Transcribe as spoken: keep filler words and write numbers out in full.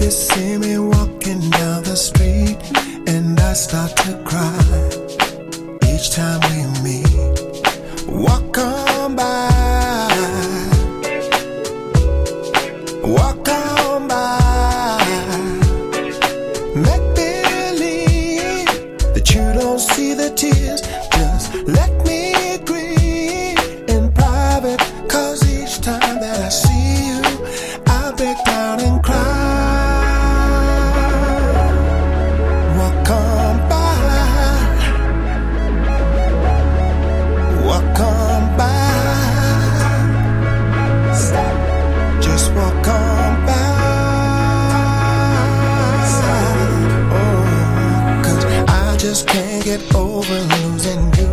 see me walking down the street, and I start to cry each time we meet. Walk on by, walk on by. Make believe that you don't see the tears. Just let me grieve in private, 'cause each time that I see you, I break down and cry. Walk on by, walk on by. Stop. Just walk on by. Oh, 'cause I just can't get over losing you.